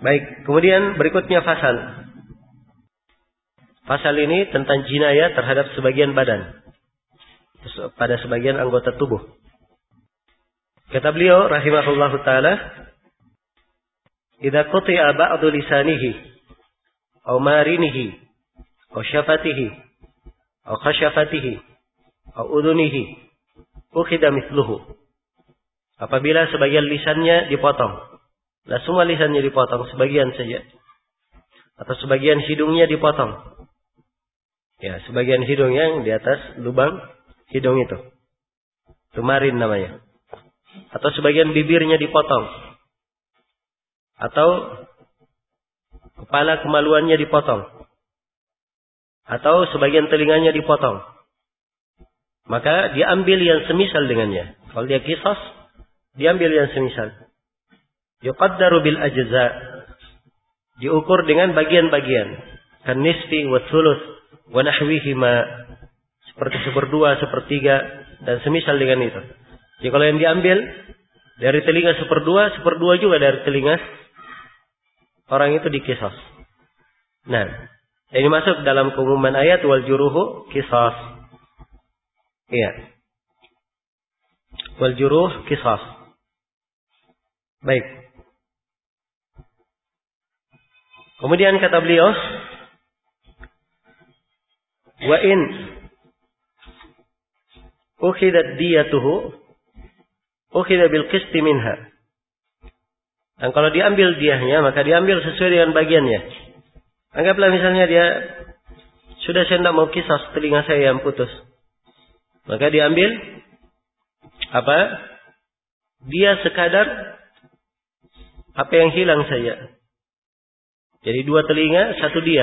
Baik, kemudian berikutnya fasal. Fasal ini tentang jinayah terhadap sebagian badan, pada sebagian anggota tubuh. Kata beliau rahimahullahu taala, "Idza quti'a ba'du lisanihi aw marinihi aw syafatihi aw khashafatihi aw udunihi, ukhida mithluhu." Apabila sebagian lisannya dipotong, nah semua lisannya dipotong, sebagian saja, atau sebagian hidungnya dipotong, ya sebagian hidung yang di atas lubang hidung itu marin namanya, atau sebagian bibirnya dipotong, atau kepala kemaluannya dipotong, atau sebagian telinganya dipotong, maka diambil yang semisal dengannya. Kalau dia qisas, diambil yang semisal. Yuqaddaru bil ajza, diukur dengan bagian-bagian, kan nisfi wa thuluth wa nahwihima, seperti seperdua, sepertiga, dan semisal dengan itu. Jadi kalau yang diambil dari telinga seperdua, seperdua juga dari telinga orang itu diqisas. Nah, ini masuk dalam keumuman ayat wal juruhu qisas. Iya. Wal juruh qisas. Baik. Kemudian kata beliau, wa in ukhidat diyatuhu ukhida bil qisti minha. Dan kalau diambil diahnya, maka diambil sesuai dengan bagiannya. Anggaplah misalnya dia sudah, saya tidak mau qisas, telinga saya yang putus, maka diambil apa? Dia sekadar apa yang hilang saja. Jadi 2 telinga, 1 dia.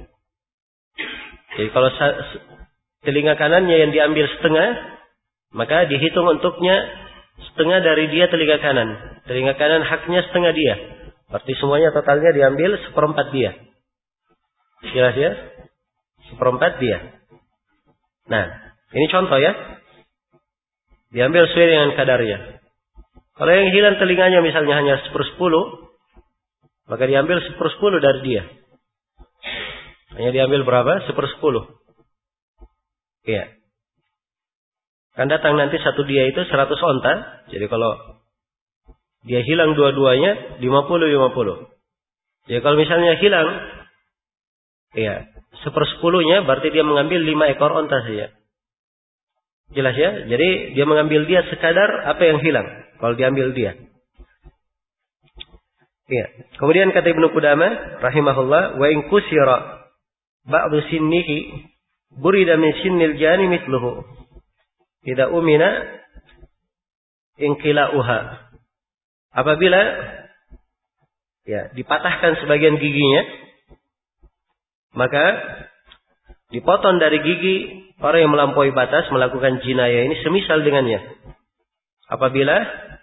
Jadi kalau telinga kanannya yang diambil setengah, maka dihitung untuknya setengah dari dia telinga kanan. Telinga kanan haknya setengah dia. Berarti semuanya totalnya diambil 1/4 dia. Jelas ya? 1/4 dia. Nah, ini contoh ya. Diambil sesuai dengan kadarnya. Kalau yang hilang telinganya misalnya hanya 1/10, maka diambil 1/10 dari dia. Hanya diambil berapa? 1/10. Iya. Kan datang nanti satu dia itu 100 onta. Jadi kalau dia hilang dua-duanya, 50-50. Jadi kalau misalnya hilang, iya, 1/10-nya berarti dia mengambil 5 ekor onta saja. Jelas ya? Jadi dia mengambil dia sekadar apa yang hilang. Kalau diambil dia. Iya. Kemudian kata Ibnu Qudamah rahimahullah, wa in kusira ba'du sinnihi burida min sinnil jani mithluhu idza umina inqila'uha. Apabila ya dipatahkan sebagian giginya, maka dipotong dari gigi orang yang melampaui batas melakukan jinayah ini semisal dengannya. Apabila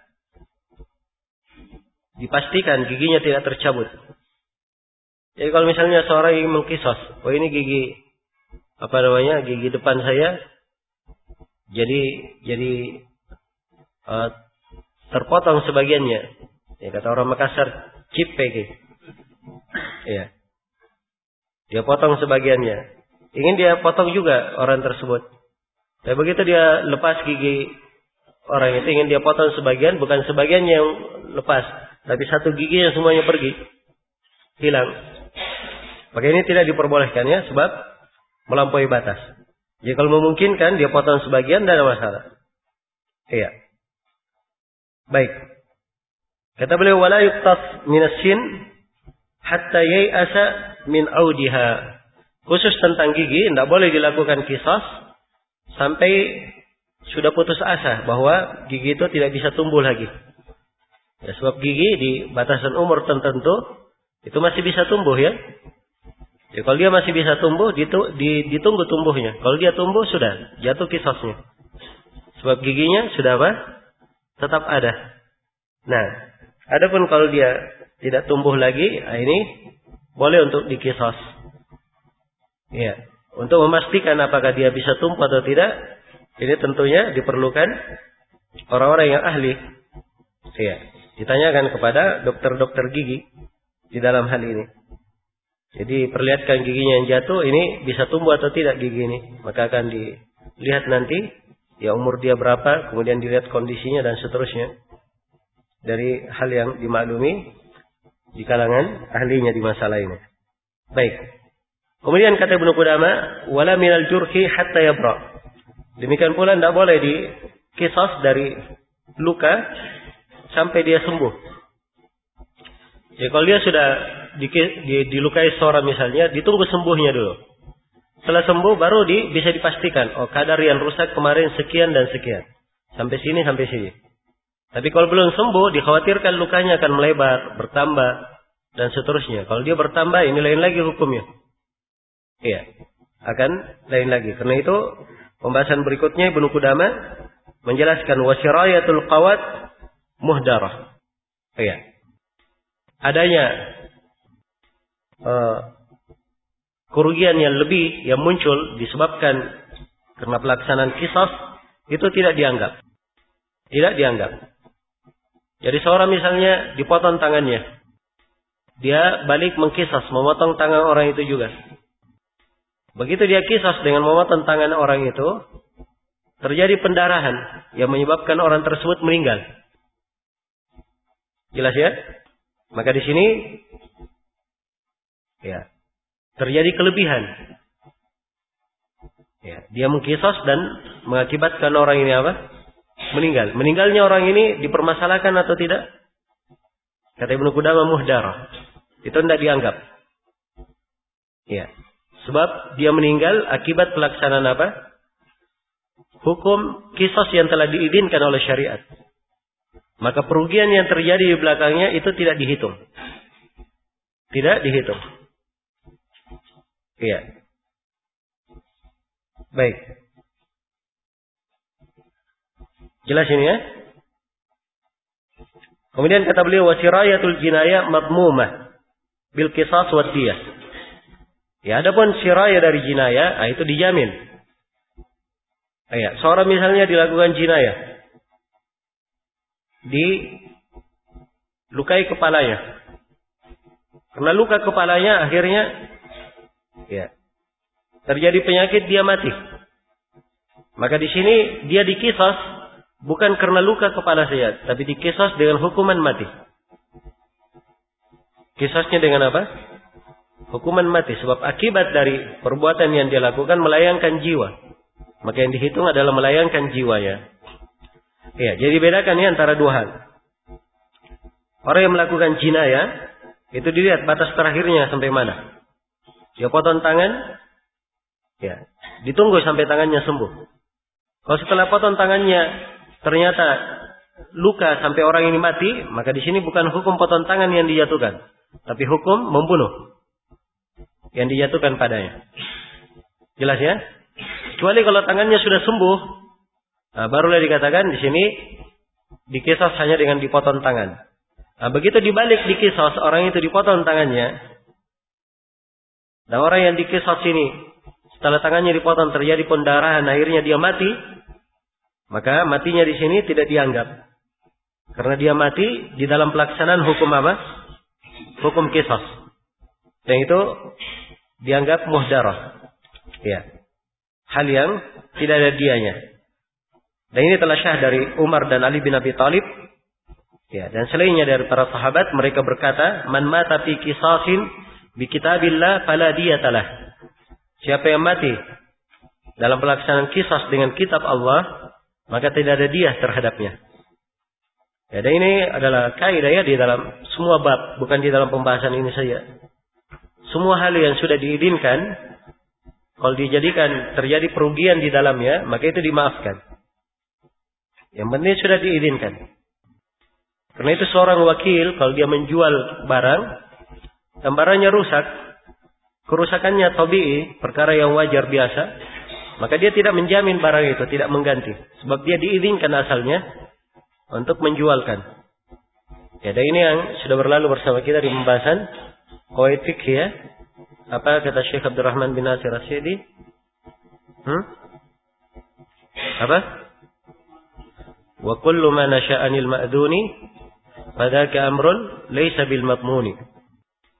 dipastikan giginya tidak tercabut. Jadi kalau misalnya seorang yang mengqisas, oh ini gigi gigi depan saya jadi terpotong sebagiannya. Ya, kata orang Makassar, cipe gitu. Ya. Dia potong sebagiannya. Ingin dia potong juga orang tersebut. Tapi begitu dia lepas gigi orang itu, ingin dia potong sebagian, bukan sebagian yang lepas, tapi satu gigi yang semuanya pergi, hilang. Maka ini tidak diperbolehkan ya, sebab melampaui batas. Jadi kalau memungkinkan dia potong sebagian, tidak ada masalah. Iya. Baik. Kata beliau, wala yuqtas minasin hatta yai'asa min audiha. Khusus tentang gigi, tidak boleh dilakukan qisas sampai sudah putus asa bahwa gigi itu tidak bisa tumbuh lagi. Ya, sebab gigi di batasan umur tertentu itu masih bisa tumbuh ya. Jadi kalau dia masih bisa tumbuh, ditunggu tumbuhnya. Kalau dia tumbuh sudah jatuh qisasnya. Sebab giginya sudah apa? Tetap ada. Nah, adapun kalau dia tidak tumbuh lagi, ini boleh untuk diqisas. Ya, untuk memastikan apakah dia bisa tumbuh atau tidak, ini tentunya diperlukan orang-orang yang ahli. Ya, ditanyakan kepada dokter-dokter gigi di dalam hal ini. Jadi perlihatkan giginya yang jatuh, ini bisa tumbuh atau tidak gigi ini. Maka akan dilihat nanti, ya umur dia berapa, kemudian dilihat kondisinya dan seterusnya. Dari hal yang dimaklumi di kalangan ahlinya di masalah ini. Baik. Kemudian kata Ibnu Qudamah, wala minal jurhi hatta yabra. Demikian pula tidak boleh dikisas dari luka sampai dia sembuh. Jadi kalau dia sudah dilukai seorang misalnya, ditunggu sembuhnya dulu. Setelah sembuh baru bisa dipastikan, oh kadar yang rusak kemarin sekian dan sekian. Sampai sini, sampai sini. Tapi kalau belum sembuh, dikhawatirkan lukanya akan melebar, bertambah, dan seterusnya. Kalau dia bertambah, ini lain lagi hukumnya. Iya, akan lain lagi. Karena itu, pembahasan berikutnya Ibnu Qudamah menjelaskan wasirayatul qawat muhdarah. Iya. Adanya kerugian yang lebih yang muncul disebabkan karena pelaksanaan qisas itu tidak dianggap. Tidak dianggap. Jadi seorang misalnya dipotong tangannya. Dia balik mengkisas, memotong tangan orang itu juga. Begitu dia kisas dengan memotong tangan orang itu, terjadi pendarahan yang menyebabkan orang tersebut meninggal. Jelas ya? Maka di sini ya terjadi kelebihan. Ya, dia mengkisas dan mengakibatkan orang ini apa? Meninggal. Meninggalnya orang ini dipermasalahkan atau tidak? Kata Ibnu Qudamah muhdarah. Itu tidak dianggap. Ya. Sebab dia meninggal akibat pelaksanaan apa? Hukum qisas yang telah diizinkan oleh syariat. Maka kerugian yang terjadi di belakangnya itu tidak dihitung. Tidak dihitung. Iya. Baik. Jelas ini ya? Kemudian kata beliau wasirayatul jinayah madmumah bil qisas wa diyah. Ya, adapun siraya dari jinayah, itu dijamin. Ya, seorang misalnya dilakukan jinayah. Dilukai kepalanya. Karena luka kepalanya akhirnya ya, terjadi penyakit, dia mati. Maka di sini dia dikisas bukan karena luka kepala saja, tapi dikisas dengan hukuman mati. Kisasnya dengan apa? Hukuman mati. Sebab akibat dari perbuatan yang dia lakukan melayangkan jiwa. Maka yang dihitung adalah melayangkan jiwanya. Ya, jadi bedakan ya antara dua hal. Orang yang melakukan jinayah itu dilihat batas terakhirnya sampai mana. Dia potong tangan, ya, ditunggu sampai tangannya sembuh. Kalau setelah potong tangannya ternyata luka sampai orang ini mati, maka di sini bukan hukum potong tangan yang dijatuhkan, tapi hukum membunuh yang dijatuhkan padanya. Jelas ya? Kecuali kalau tangannya sudah sembuh, barulah dikatakan di sini dikisas hanya dengan dipotong tangan. Begitu dibalik dikisas orang itu dipotong tangannya, dan orang yang dikisas ini setelah tangannya dipotong terjadi pendarahan, akhirnya dia mati, maka matinya di sini tidak dianggap, karena dia mati di dalam pelaksanaan hukum apa? Hukum qisas. Dan itu dianggap muhdarah. Ya. Hal yang tidak ada dianya. Dan ini telah syah dari Umar dan Ali bin Abi Thalib. Ya, dan selainnya dari para sahabat, mereka berkata, "Man mata fi qisasin bi kitabillah fala diyatalah." Siapa yang mati dalam pelaksanaan qisas dengan kitab Allah, maka tidak ada diyah terhadapnya. Ya, dan ini adalah kaidah ya di dalam semua bab, bukan di dalam pembahasan ini saja. Semua hal yang sudah diizinkan, kalau dijadikan terjadi kerugian di dalamnya, maka itu dimaafkan. Yang penting sudah diizinkan. Karena itu seorang wakil, kalau dia menjual barang, dan barangnya rusak, kerusakannya tabi'i, perkara yang wajar biasa, maka dia tidak menjamin barang itu, tidak mengganti. Sebab dia diizinkan asalnya untuk menjualkan. Ya, dan ini yang sudah berlalu bersama kita di pembahasan qawaid fikih ya. Apa kata Syekh Abdurrahman bin Nasir As-Sa'di? Apa? Wa kullu ma nasha'anil ma'duni fadaka amrun laysa bil matmuni.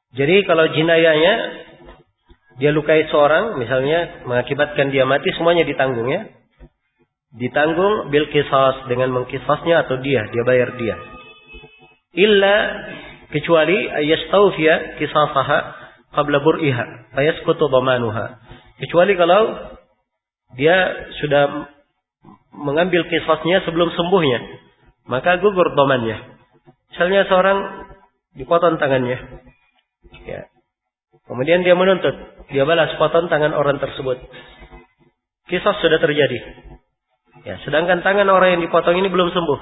Jadi kalau jinayahnya dia lukai seorang, misalnya mengakibatkan dia mati, semuanya ditanggung ya. Ditanggung bil qisas, dengan mengkisasnya atau dia bayar dia. Illa, kecuali ayastawfiya qisasaha qabla bur'iha fayasqutu dhamanuha. Kecuali kalau dia sudah mengambil qisasnya sebelum sembuhnya, maka gugur dhamannya. Misalnya seorang dipotong tangannya, ya. Kemudian dia menuntut, dia balas potong tangan orang tersebut. Qisas sudah terjadi. Ya, sedangkan tangan orang yang dipotong ini belum sembuh.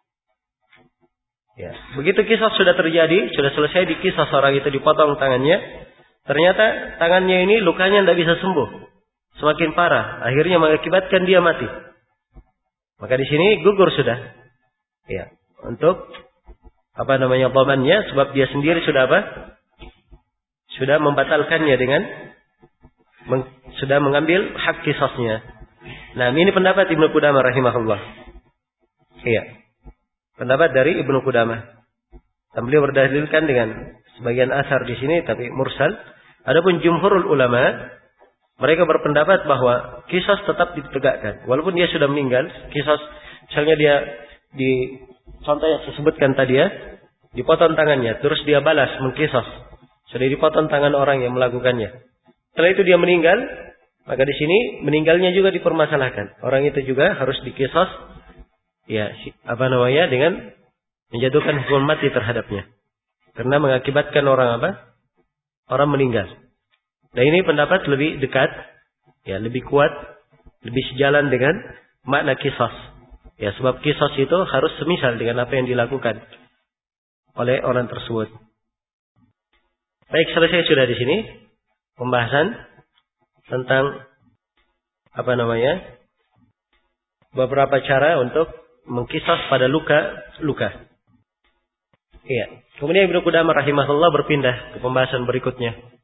Ya, begitu qisas sudah terjadi, sudah selesai di qisas orang itu dipotong tangannya, ternyata tangannya ini lukanya tidak bisa sembuh, semakin parah, akhirnya mengakibatkan dia mati. Maka di sini gugur sudah. Ya, untuk dhamannya, sebab dia sendiri sudah sudah membatalkannya dengan sudah mengambil hak qisasnya. Nah, ini pendapat Ibnu Qudamah rahimahullah. Iya. Pendapat dari Ibnu Qudamah. Dan beliau berdalilkan dengan sebagian asar di sini tapi mursal. Adapun jumhurul ulama, mereka berpendapat bahwa qisas tetap ditegakkan walaupun dia sudah meninggal. Qisas misalnya dia contoh yang saya sebutkan tadi ya, dipotong tangannya, terus dia balas mengqisas. Sudah dipotong tangan orang yang melakukannya. Setelah itu dia meninggal, maka di sini meninggalnya juga dipermasalahkan. Orang itu juga harus diqisas, ya, dengan menjatuhkan hukuman mati terhadapnya. Karena mengakibatkan orang orang meninggal. Nah, ini pendapat lebih dekat, ya, lebih kuat, lebih sejalan dengan makna qisas. Ya, sebab qisas itu harus semisal dengan apa yang dilakukan oleh orang tersebut. Baik, selesai sudah di sini pembahasan tentang beberapa cara untuk mengqisas pada luka. Iya. Kemudian Ibnu Qudamah rahimahullah berpindah ke pembahasan berikutnya.